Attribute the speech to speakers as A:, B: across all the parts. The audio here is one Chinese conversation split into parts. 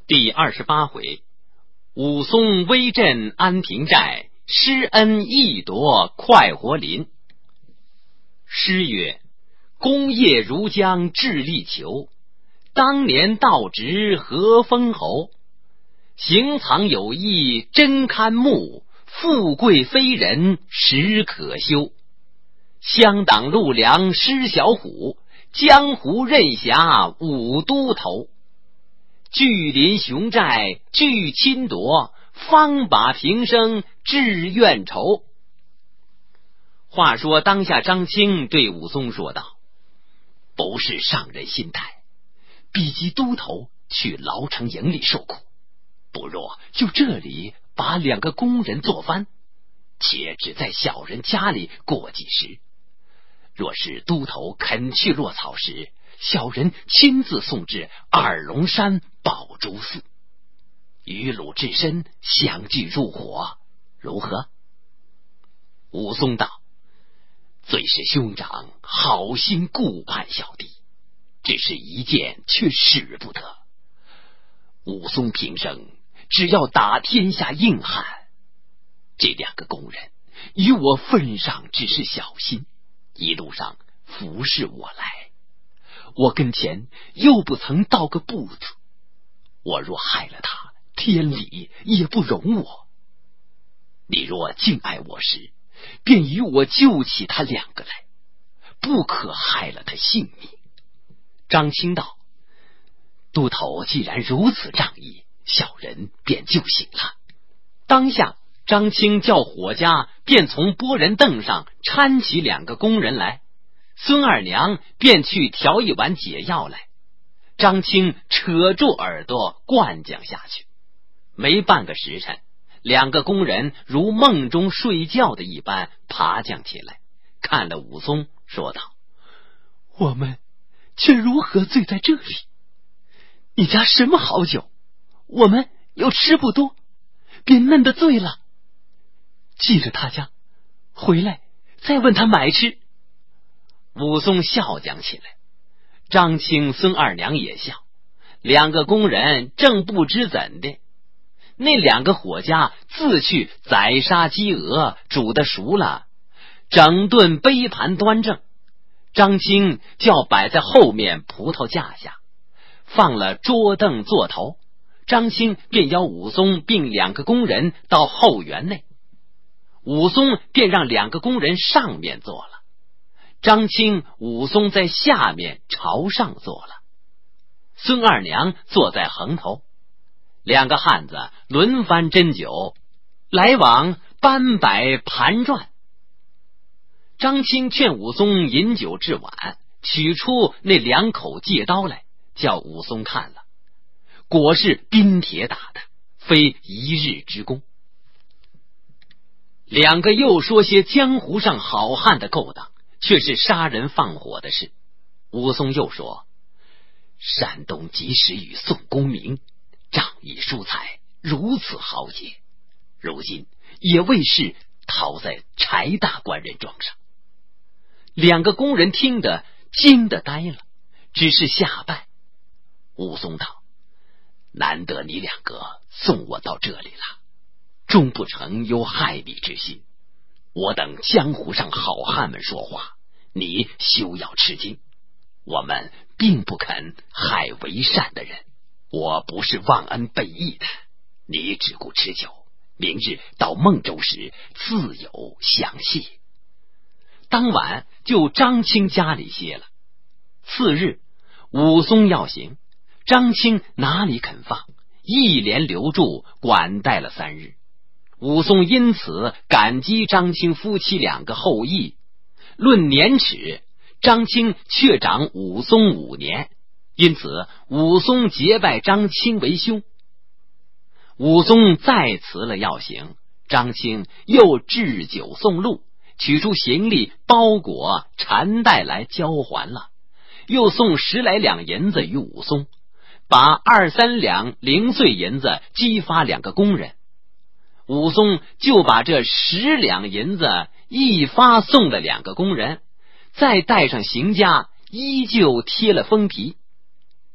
A: 第28回，武松威震安平寨，施恩义夺快活林。诗曰：功业如将智力求，当年道直何封侯。行藏有意真堪目，富贵非人实可修。乡党陆良施小虎，江湖任侠武都头。聚林雄寨聚侵夺，方把平生致怨仇。话说当下张青对武松说道：不是上人心态，逼急都头去牢城营里受苦，不若就这里把2个工人做翻，且只在小人家里过几时。若是都头肯去落草时，小人亲自送至二龙山宝珠寺，与鲁智深相聚入伙，如何？武松道：最是兄长好心顾盼小弟，只是一件却使不得。武松平生只要打天下硬汉，这2个工人与我份上只是小心，一路上服侍我来，我跟前又不曾道个不字，我若害了他，天理也不容我。你若敬爱我时，便与我救起他2个来，不可害了他性命。张青道：都头既然如此仗义，小人便就醒了。当下张青叫伙家便从拨人凳上搀起2个工人来，孙二娘便去调一碗解药来。张青扯住耳朵灌将下去，没半个时辰，2个工人如梦中睡觉的一般爬将起来，看了武松，说道：我们却如何醉在这里？你家什么好酒？我们又吃不多，便闷得醉了。记着他家，回来再问他买吃。武松笑讲起来，张青、孙二娘也笑。2个工人正不知怎的，那2个伙家自去宰杀鸡鹅，煮得熟了，整顿杯盘端正。张青叫摆在后面葡萄架下，放了桌凳座头，张青便邀武松并2个工人到后园内，武松便让2个工人上面坐了，张青、武松在下面朝上坐了，孙二娘坐在横头。2个汉子轮番斟酒，来往搬摆盘转。张青劝武松饮酒至晚，取出那2口戒刀来，叫武松看了，果是冰铁打的，非一日之功。2个又说些江湖上好汉的勾当，却是杀人放火的事。武松又说：山东及时雨宋公明，仗义疏财，如此豪杰，如今也未是逃在柴大官人庄上。2个工人听得惊得呆了，只是下拜。武松道：难得你2个送我到这里了，终不成有害你之心。我等江湖上好汉们说话，你休要吃惊，我们并不肯害为善的人，我不是忘恩背义的。你只顾吃酒，明日到孟州时自有详细。当晚就张青家里歇了。次日武松要行，张青哪里肯放，一连留住管待了3日。武松因此感激张青夫妻2个厚义，论年齿，张青却长武松5年，因此武松结拜张青为兄。武松再辞了要行，张青又置酒送路，取出行李包裹缠带来交还了，又送10来两银子与武松，把2、3两零碎银子激发2个工人。武松就把这10两银子一发送了2个工人，再带上行家，依旧贴了封皮。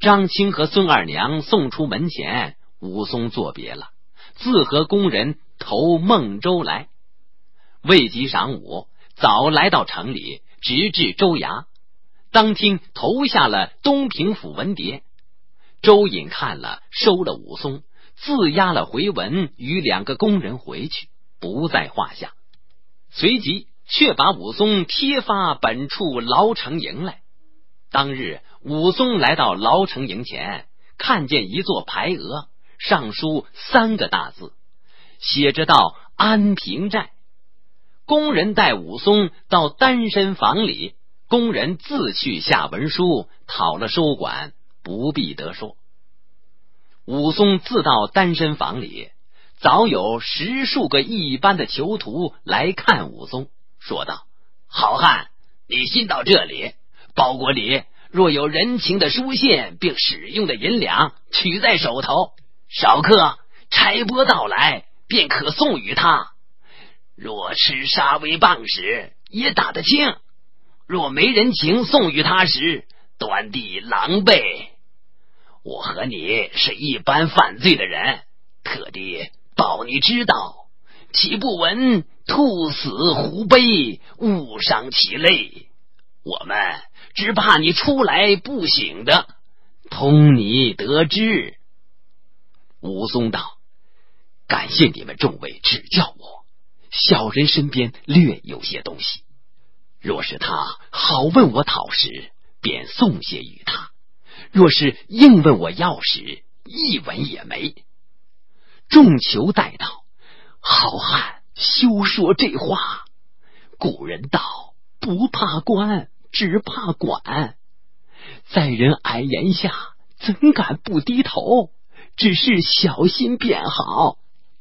A: 张青和孙二娘送出门前，武松作别了，自和工人投孟州来。未及晌午，早来到城里，直至州衙。当厅投下了东平府文牒，周隐看了，收了武松，自押了回文与2个工人回去，不在话下。随即却把武松贴发本处牢城营来。当日武松来到牢城营前，看见一座牌额，上书3个大字，写着道安平寨。工人带武松到单身房里，工人自去下文书，讨了收管，不必得说。武松自到单身房里，早有10数个一般的囚徒来看武松，说道：好汉，你新到这里，包裹里若有人情的书信并使用的银两，取在手头，少客差拨到来，便可送与他。若吃杀威棒时，也打得轻；若没人情送与他时，端地狼狈。我和你是一般犯罪的人，特地报你知道，岂不闻兔死狐悲，误伤其类？我们只怕你出来不醒的，通你得知。武松道：感谢你们众位指教我，小人身边略有些东西，若是他好问我讨时，便送些与他；若是硬问我要时，一文也没。众囚带道：好汉休说这话，古人道不怕官，只怕管。在人矮檐下，怎敢不低头？只是小心便好。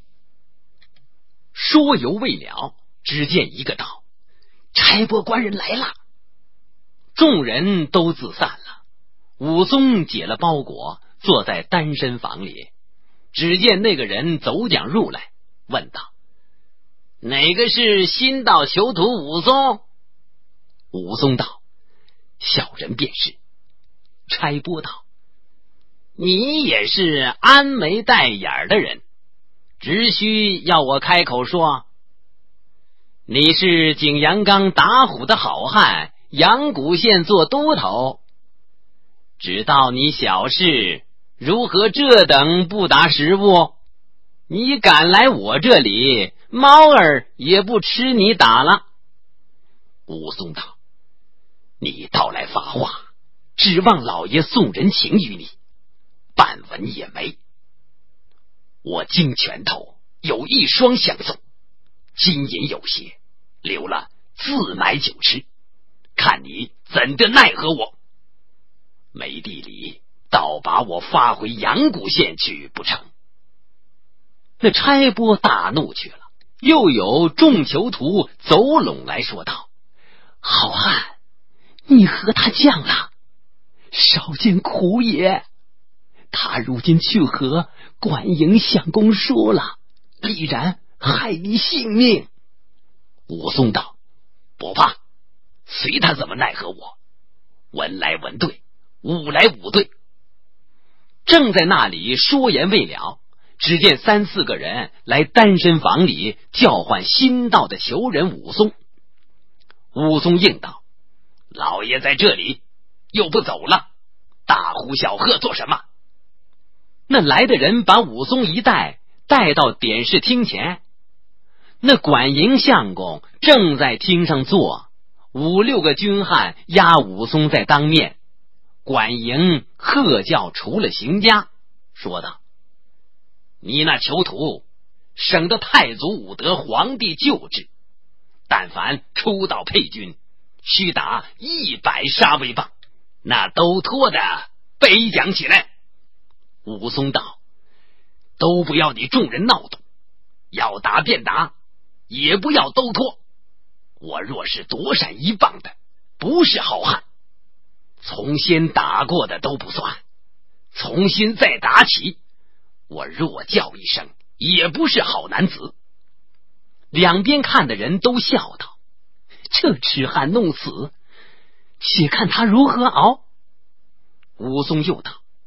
A: 说犹未了，只见一个道：差拨官人来了。众人都自散了。武松解了包裹，坐在单身房里。只见那个人走将入来，问道：哪个是新到囚徒武松？武松道：小人便是。差拨道：你也是安眉带眼的人，只需要我开口说，你是景阳冈打虎的好汉，阳谷县做都头，知道你小事，如何这等不达时务？你敢来我这里，猫儿也不吃你打了。武松道：你到来发话，指望老爷送人情于你，半文也没。我经拳头有1双相送，金银有些，留了自买酒吃，看你怎的奈何我？没地里倒把我发回阳谷县去不成？那差拨大怒去了。又有众囚徒走拢来说道：好汉，你和他犟了，少见苦也。他如今去和管营相公说了，必然害你性命。武松道：不怕，随他怎么奈何我，文来文对，武来武对。正在那里说言未了，只见3、4个人来单身房里叫唤新到的囚人武松。武松应道：老爷在这里，又不走了，大呼小喝做什么？那来的人把武松一带到典事厅前，那管营相公正在厅上坐，5、6个军汉押武松在当面。管营喝叫除了刑家，说道：你那囚徒省得太祖武德皇帝旧制，但凡出到配军，须打100杀威棒，那都脱的背讲起来。武松道：都不要你众人闹动，要打便打，也不要都脱。我若是躲闪1棒的，不是好汉，从先打过的都不算，重新再打起，我若叫一声，也不是好男子。两边看的人都笑道：这痴汉弄死，且看他如何熬。武松又道：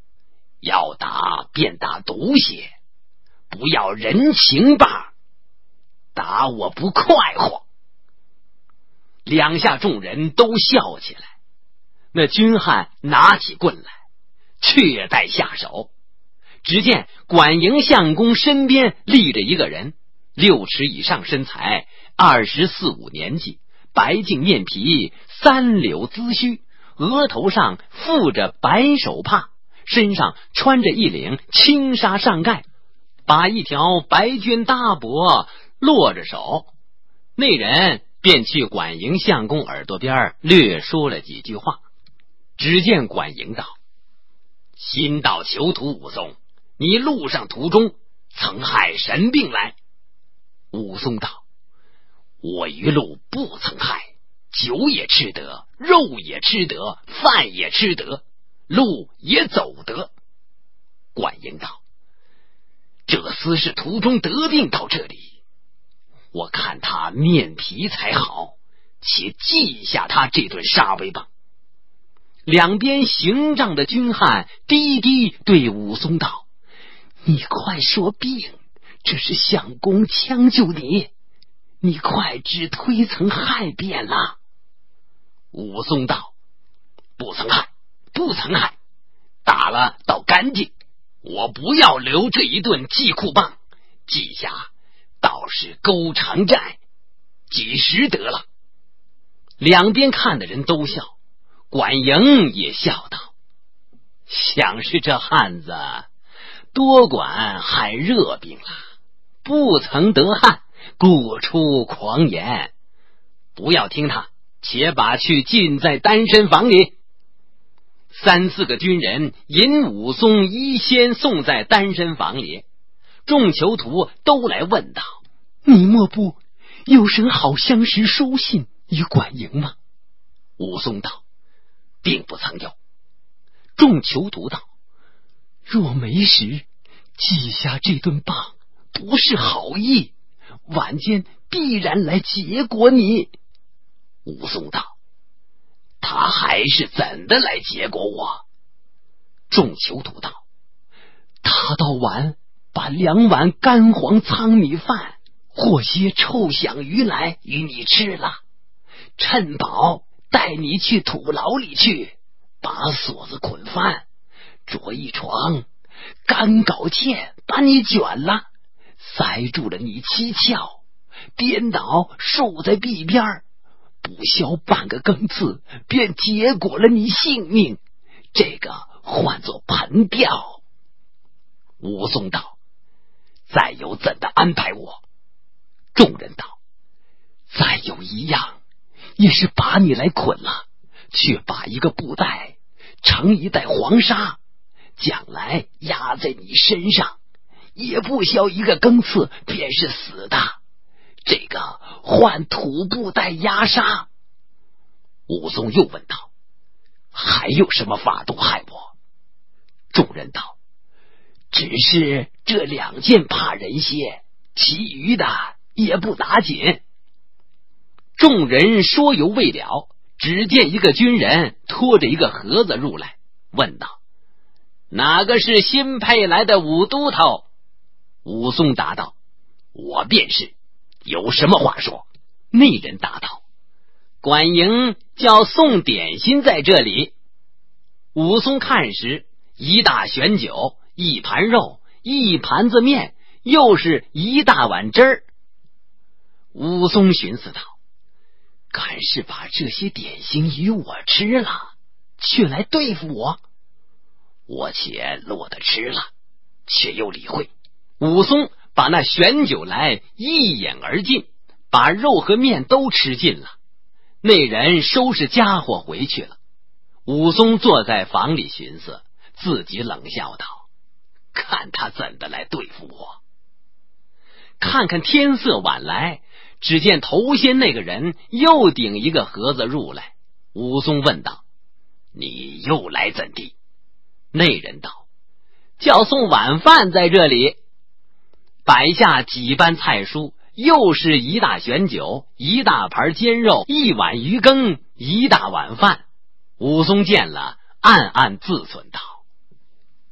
A: 要打便打毒血，不要人情罢，打我不快活。两下众人都笑起来。那军汉拿起棍来，却待下手。只见管营相公身边立着一个人，6尺以上身材，24、25年纪，白净面皮，3绺髭须，额头上附着白手帕，身上穿着一领轻纱上盖，把一条白绢搭脖，落着手。那人便去管营相公耳朵边略说了几句话。只见管营道：新到囚徒武松，你路上途中曾害神病来？武松道：我一路不曾害，酒也吃得，肉也吃得，饭也吃得，路也走得。管营道：这厮是途中得病到这里，我看他面皮才好，且记下他这顿杀威棒。两边行帐的军汉低低对武松道：你快说病，这是相公将就你，你快只推曾害便了。武松道：不曾害，不曾害，打了倒干净，我不要留这一顿记库棒，记下倒是勾长债，几时得了。两边看的人都笑，管营也笑道：想是这汉子多管害热病了，不曾得汗，故出狂言，不要听他，且把去禁在单身房里。3、4个军人引武松依先送在单身房里。众囚徒都来问道：你莫不有神好相识书信与管营吗？武松道：并不曾有。众囚徒道：若没时，记下这顿棒，不是好意，晚间必然来结果你。武松道：他还是怎的来结果我？众囚徒道：他到晚把2碗干黄糙米饭或些臭饷鱼来与你吃了，趁饱带你去土牢里去，把锁子捆饭，着一床干镐嵌把你卷了，塞住了你七窍，颠倒竖在壁边，不消半个更次，便结果了你性命，这个唤作盆吊。武松道：再有怎的安排我？众人道：再有一样，也是把你来捆了，却把一个布袋盛一袋黄沙，将来压在你身上，也不消一个更次，便是死的，这个换土布袋压沙。武松又问道：还有什么法度害我？众人道：只是这2件怕人些，其余的也不打紧。众人说犹未了，只见一个军人拖着一个盒子入来，问道：哪个是新配来的武都头？武松答道：我便是，有什么话说？那人答道：管营叫送点心在这里。武松看时，一大旋酒，一盘肉，一盘子面，又是一大碗汁儿。武松寻思道：敢是把这些点心与我吃了，却来对付我？我且落得吃了，却又理会。武松把那旋酒来一饮而尽，把肉和面都吃尽了。那人收拾家伙回去了。武松坐在房里寻思，自己冷笑道：看他怎的来对付我。看看天色晚来，只见头先那个人又顶一个盒子入来。武松问道：你又来怎地？那人道：叫送晚饭在这里。摆下几般菜蔬，又是一大旋酒，一大盘煎肉，一碗鱼羹，一大碗饭。武松见了，暗暗自忖道：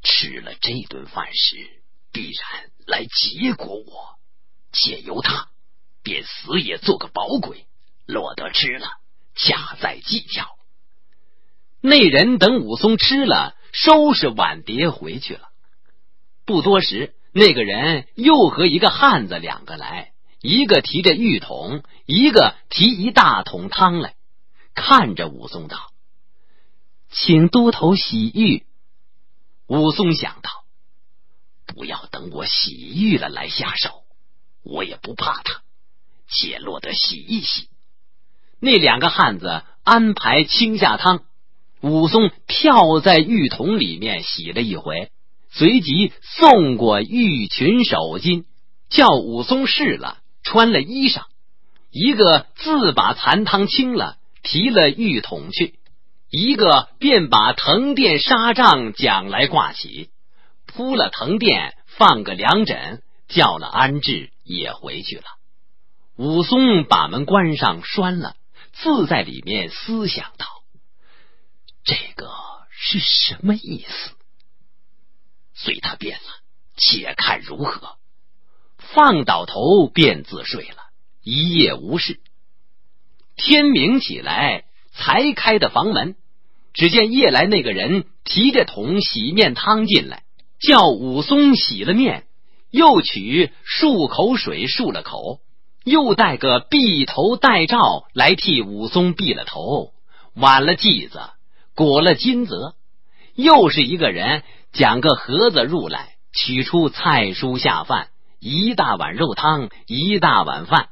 B: 吃了这顿饭时，必然来结果我，且由他便死也做个饱鬼，落得吃了，恰再计较。
A: 那人等武松吃了，收拾碗碟回去了。不多时，那个人又和一个汉子两个来，一个提着浴桶，一个提一大桶汤来，看着武松道：请都头洗浴。武松想到，
B: 不要等我洗浴了来下手，我也不怕他，且落得洗一洗。
A: 那两个汉子安排倾下汤，武松跳在浴桶里面洗了一回，随即送过浴裙手巾，叫武松试了，穿了衣裳。一个自把残汤清了，提了浴桶去，一个便把藤垫纱帐讲来挂起，铺了藤垫，放个凉枕，叫了安置，也回去了。武松把门关上拴了，自在里面思想道：
B: 这个是什么意思？随他便了，且看如何。
A: 放倒头便自睡了，一夜无事。天明起来，才开的房门，只见夜来那个人提着桶洗面汤进来，叫武松洗了面，又取漱口水漱了口，又带个篦头带罩来替武松篦了头，挽了髻子，裹了巾泽。又是一个人将个盒子入来，取出菜蔬下饭，一大碗肉汤，一大碗饭。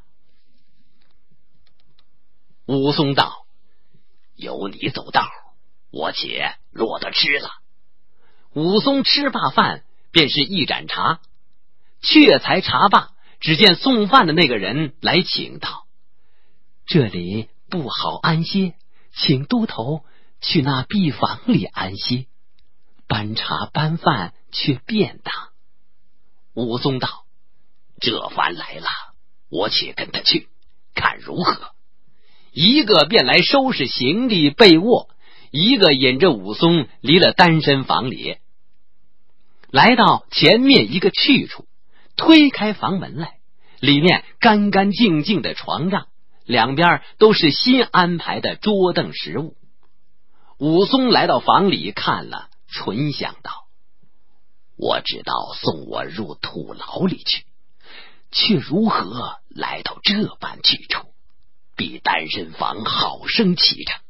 B: 武松道：由你走道，我且落得吃了。
A: 武松吃罢饭，便是一盏茶。却才茶罢，只见送饭的那个人来请道：这里不好安歇，请都头去那敝房里安歇，搬茶搬饭却便当。
B: 武松道：这番来了，我且跟他去，看如何。
A: 一个便来收拾行李被卧，一个引着武松离了单身房里，来到前面一个去处，推开房门来，里面干干净净的床帐，两边都是新安排的桌凳食物。武松来到房里看了，纯想到：
B: 我知道送我入土牢里去，却如何来到这般去处，比单身房好生奇着。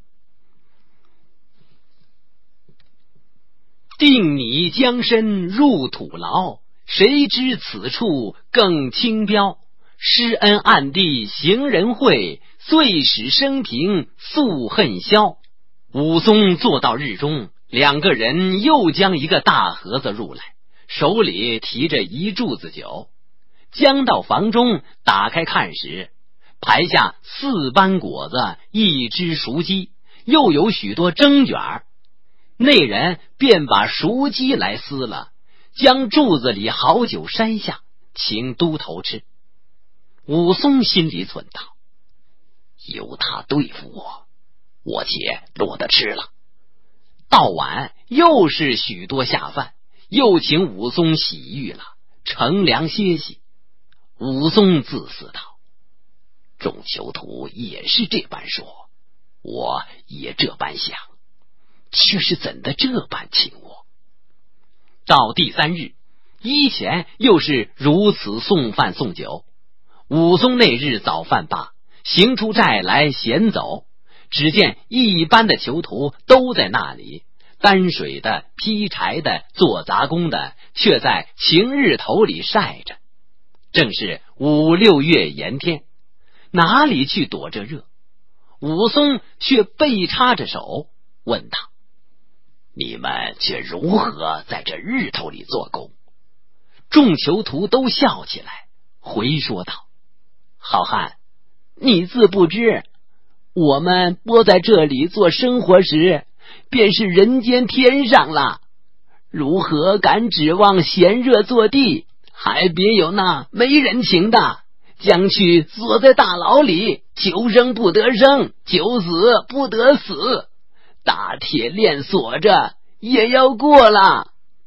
A: 定你将身入土牢，谁知此处更清标。施恩暗地行仁惠，遂使生平宿恨消。武松坐到日中，两个人又将一个大盒子入来，手里提着一柱子酒。将到房中，打开看时，排下4般果子，1只熟鸡，又有许多蒸卷。那人便把熟鸡来撕了，将柱子里好酒筛下，请都头吃。武松心里忖道：由他对付我，我且落得吃了。到晚又是许多下饭，又请武松洗浴了，乘凉歇息。武松自思道：众囚徒也是这般说，我也这般想，却是怎的这般请我。到第3日，依前又是如此送饭送酒。武松那日早饭罢，行出寨来闲走，只见一般的囚徒都在那里，担水的、劈柴的、做杂工的，却在晴日头里晒着。正是5、6月炎天，哪里去躲这热？武松却背插着手，问道：
B: 你们却如何在这日头里做工？
A: 众囚徒都笑起来，回说道：好汉，你自不知，我们拨在这里做生活时，便是人间天上了，如何敢指望闲热坐地？还别有那没人情的，将去锁在大牢里，求生不得生，求死不得死，大铁链锁着也要过了。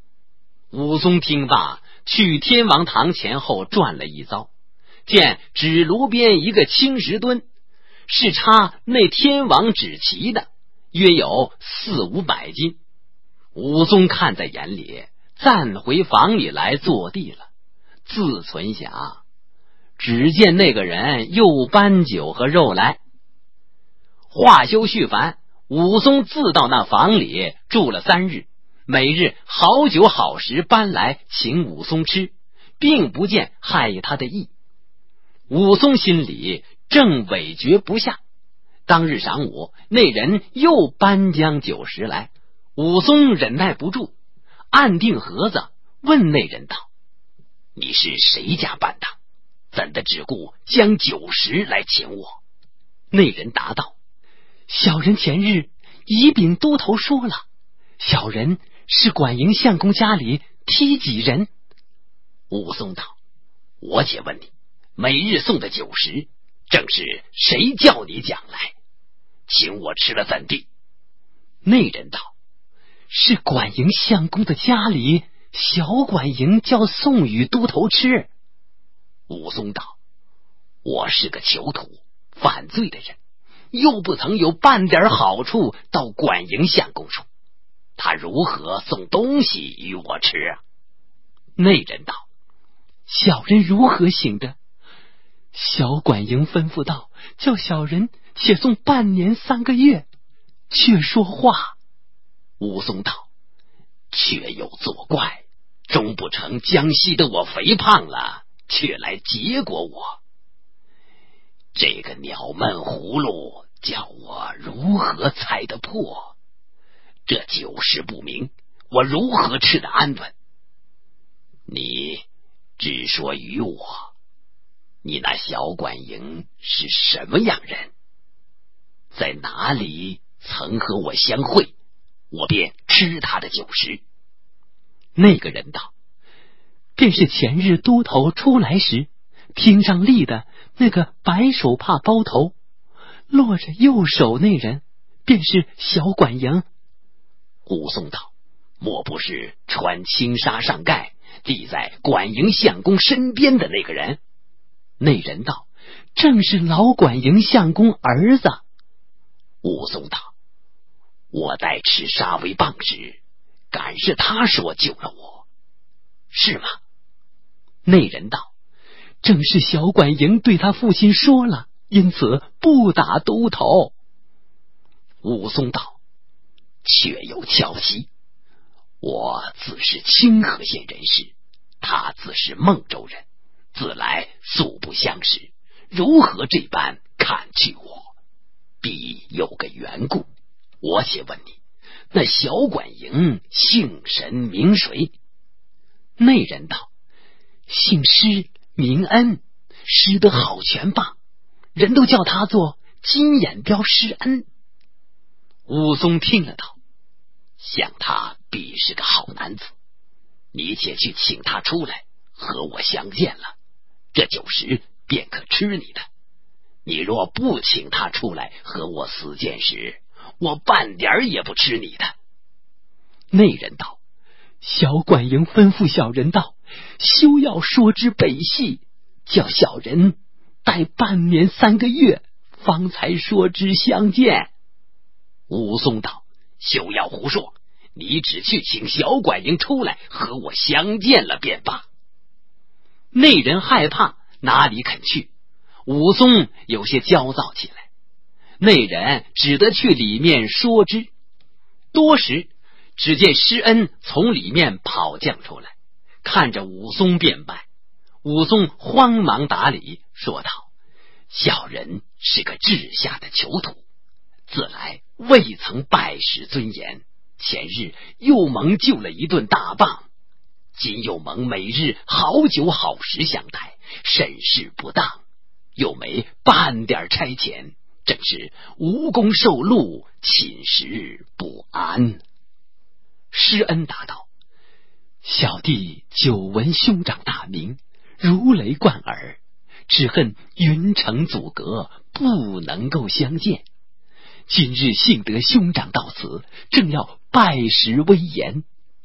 A: 武松听罢，去天王堂前后转了一遭，见纸炉边一个青石墩，是插那天王纸旗的，约有400-500斤。武松看在眼里，暂回房里来坐地了，自存想，只见那个人又搬酒和肉来。话休续烦，武松自到那房里住了3日，每日好酒好食搬来请武松吃，并不见害他的意。武松心里正委决不下。当日晌午，那人又搬将酒食来，武松忍耐不住，按定盒子，问那人道：你是谁家办的？怎的只顾将酒食来请我？那人答道：小人前日已禀都头说了，小人是管营相公家里梯几人。武松道：我且问你，每日送的酒食，正是谁叫你讲来？请我吃了怎地？那人道：是管营相公的家里小管营叫送与都头吃。武松道：我是个囚徒，犯罪的人，又不曾有半点好处到管营相公处，他如何送东西与我吃啊？那人道：小人如何行的？小管营吩咐道，叫小人且送半年3个月，却说话。武松道：却有作怪，终不成江西的我肥胖了，却来结果我。这个鸟闷葫芦，叫我如何猜得破？这酒食不明，我如何吃得安稳？你只说与我，你那小管营是什么样人？在哪里曾和我相会？我便吃他的酒食。那个人道：便是前日都头出来时，厅上立的那个白手帕包头，落着右手那人，便是小管营。武松道：莫不是穿青纱上盖，立在管营相公身边的那个人？那人道：正是老管营相公儿子。武松道：我待吃杀威棒时，敢是他说救了我，是吗？那人道：正是小管营对他父亲说了，因此不打都头。武松道：确有巧奇，我自是清河县人士，他自是孟州人，自来素不相识，如何这般看去我？必有个缘故。我且问你，那小管营姓神名谁？那人道：姓施名恩，施得好拳棒，人都叫他做金眼彪施恩。武松听了道：想他必是个好男子，你且去请他出来和我相见了，这酒食便可吃你的。你若不请他出来和我死见时，我半点也不吃你的。那人道：小管营吩咐小人道，休要说之北细，叫小人待半年3个月，方才说之相见。武松道：休要胡说，你只去请小管营出来和我相见了便罢。那人害怕，哪里肯去？武松有些焦躁起来，那人只得去里面说之。多时，只见施恩从里面跑将出来，看着武松便拜。武松慌忙打礼，说道：小人是个治下的囚徒，自来未曾拜师尊严，前日又蒙救了一顿大棒，今又蒙每日好酒好食相待，甚是不当，又没半点差遣，正是无功受禄，寝食不安。施恩答道：小弟久闻兄长大名，如雷贯耳，只恨云城阻隔，不能够相见。今日幸得兄长到此，正要拜师威严，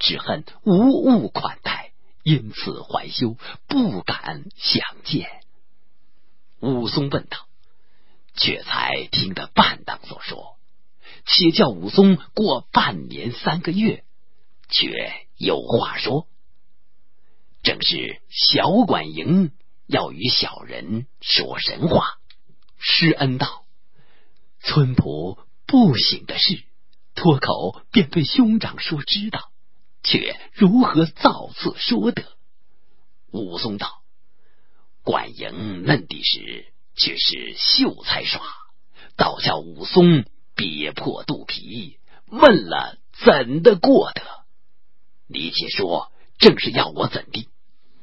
B: 只恨无物款待，因此怀羞，不敢相见。武松问道：却才听得半当所说，且叫武松过半年3个月，却有话说。正是小管营要与小人说神话。施恩道：村仆不省的事，脱口便对兄长说知道，却如何造次说得？武松道：管营嫩地时，却是秀才耍，倒叫武松憋破肚皮，问了怎的过得？你且说，正是要我怎地？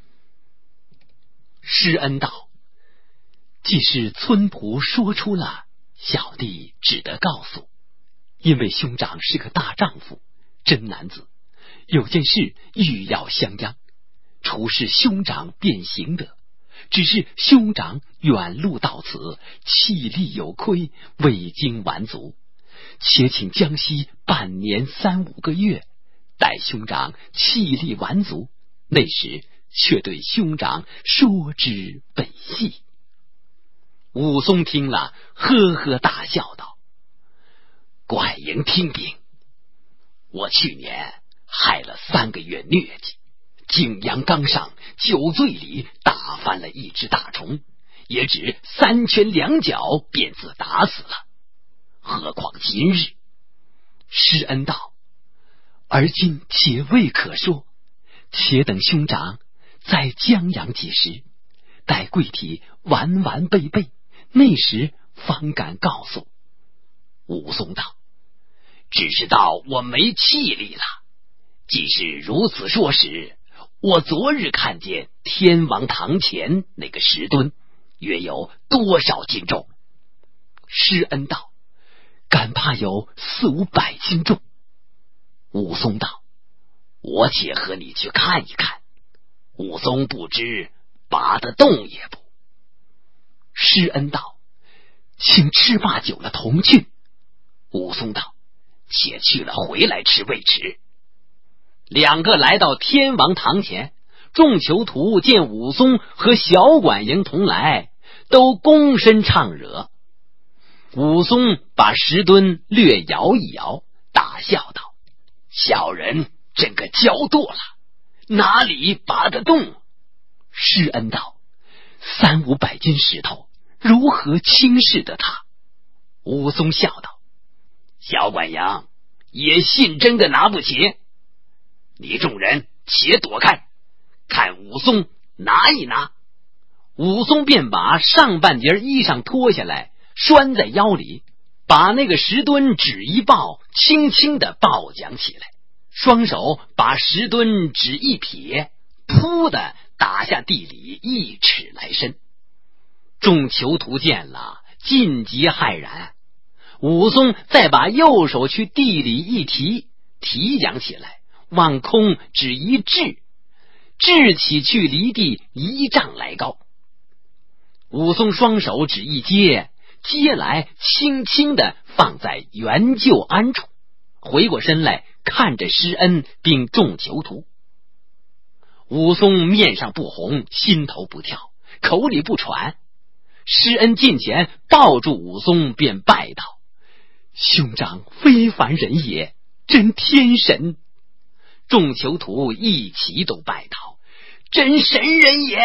B: 施恩道：既是村仆说出了，小弟只得告诉，因为兄长是个大丈夫，真男子，有件事欲要相央，除是兄长便行得，只是兄长远路到此，气力有亏，未经完足，且请江西半年3、5个月，待兄长气力完足，那时却对兄长说之本细。武松听了，呵呵大笑道：管营听禀，我去年害了3个月疟疾，景阳冈上酒醉里打翻了一只大虫，也只3拳2脚便自打死了，何况今日？施恩道：而今且未可说，且等兄长在江阳几时，待贵体完完备备，那时方敢告诉。武松道：只是道我没气力了。既是如此说时，我昨日看见天王堂前那个石墩，约有多少斤重？施恩道：敢怕有4、500斤重。武松道：我且和你去看一看。武松不知拔得动也不。施恩道：请吃罢酒了同去。武松道：且去了回来吃未迟。2个来到天王堂前，众囚徒见武松和小管营同来，都躬身唱惹。武松把石墩略摇一摇，大笑道：小人真个骄惰了，哪里拔得动？施恩道：3、500斤石头，如何轻视得他？武松笑道：小管营也信真的拿不起，你众人且躲开，看武松拿一拿。武松便把上半截衣裳脱下来，拴在腰里，把那个石墩纸一抱，轻轻地抱将起来，双手把石墩纸一撇，扑的打下地里1尺来深。众囚徒见了，尽皆骇然。武松再把右手去地里一提，提将起来，往空只一掷，掷起去离地1丈来高。武松双手只一接，接来轻轻地放在原就安处，回过身来看着施恩并众囚徒。武松面上不红，心头不跳，口里不喘。施恩近前抱住武松，便拜道：兄长非凡人也，真天神。众囚徒一齐都拜道：真神人也。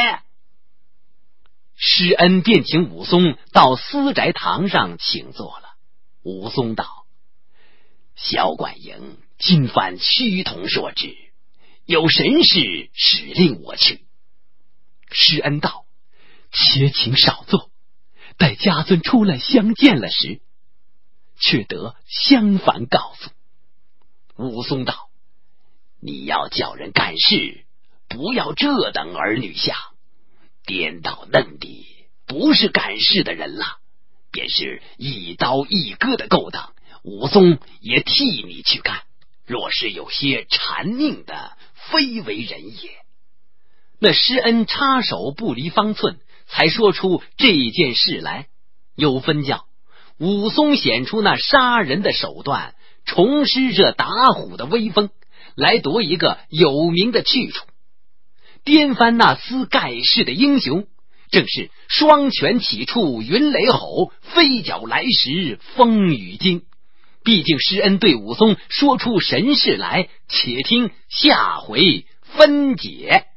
B: 施恩便请武松到私宅堂上请坐了。武松道：小管营今番须同说之，有神事使令我去。施恩道：且请少坐，待家尊出来相见了时，却得相反告诉。武松道：你要叫人干事，不要这等儿女相，颠倒嫩地，不是干事的人了，便是一刀一割的勾当，武松也替你去干，若是有些缠佞的，非为人也。那施恩插手不离方寸，才说出这件事来，又分教武松显出那杀人的手段，重施这打虎的威风，
A: 来夺一个有名的去处。颠翻那厮盖世的英雄，正是双拳起处云雷吼，飞脚来时风雨惊。毕竟施恩对武松说出神事来，且听下回分解。